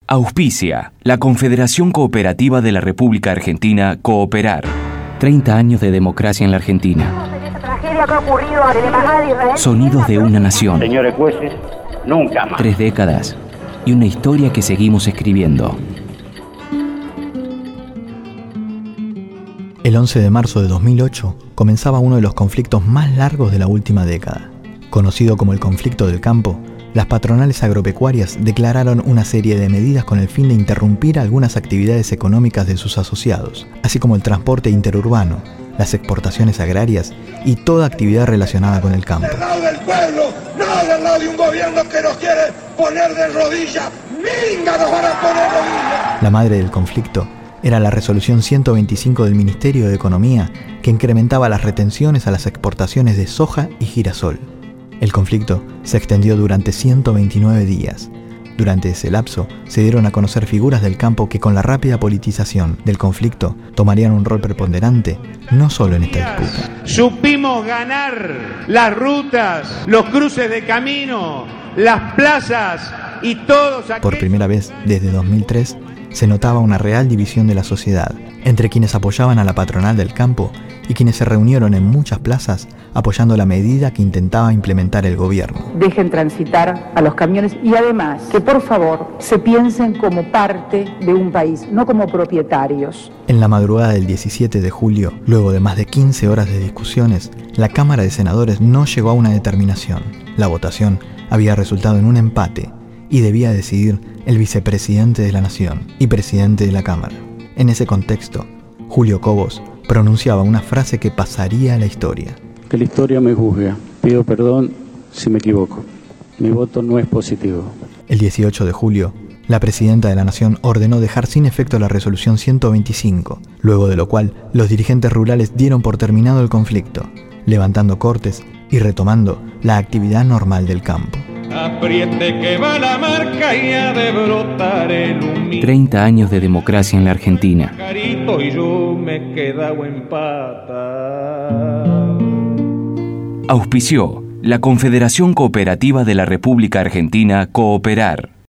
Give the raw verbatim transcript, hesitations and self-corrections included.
Auspicia la Confederación Cooperativa de la República Argentina, Cooperar. treinta años de democracia en la Argentina. Sonidos de una nación. Señores jueces, nunca más. Tres décadas y una historia que seguimos escribiendo. El once de marzo de dos mil ocho comenzaba uno de los conflictos más largos de la última década. Conocido como el conflicto del campo, las patronales agropecuarias declararon una serie de medidas con el fin de interrumpir algunas actividades económicas de sus asociados, así como el transporte interurbano, las exportaciones agrarias y toda actividad relacionada con el campo. Del lado del pueblo, no del lado de un gobierno que nos quiere poner de rodillas. ¡Minga nos van a poner rodillas! La madre del conflicto era la resolución ciento veinticinco del Ministerio de Economía, que incrementaba las retenciones a las exportaciones de soja y girasol. El conflicto se extendió durante ciento veintinueve días. Durante ese lapso se dieron a conocer figuras del campo que con la rápida politización del conflicto tomarían un rol preponderante, no solo en esta disputa. Supimos ganar las rutas, los cruces de camino, las plazas y todos aquellos... Por primera vez desde dos mil tres se notaba una real división de la sociedad entre quienes apoyaban a la patronal del campo y quienes se reunieron en muchas plazas apoyando la medida que intentaba implementar el gobierno. Dejen transitar a los camiones y además que por favor se piensen como parte de un país, no como propietarios. En la madrugada del diecisiete de julio, luego de más de quince horas de discusiones, la Cámara de Senadores no llegó a una determinación. La votación había resultado en un empate y debía decidir el vicepresidente de la Nación y presidente de la Cámara. En ese contexto, Julio Cobos pronunciaba una frase que pasaría a la historia. Que la historia me juzgue. Pido perdón si me equivoco. Mi voto no es positivo. El dieciocho de julio, la presidenta de la Nación ordenó dejar sin efecto la resolución ciento veinticinco, luego de lo cual los dirigentes rurales dieron por terminado el conflicto, levantando cortes y retomando la actividad normal del campo. Apriete que va la marca y ha de brotar el humilde. treinta años de democracia en la Argentina. Carito y yo me he quedado en pata. Auspició la Confederación Cooperativa de la República Argentina, Cooperar.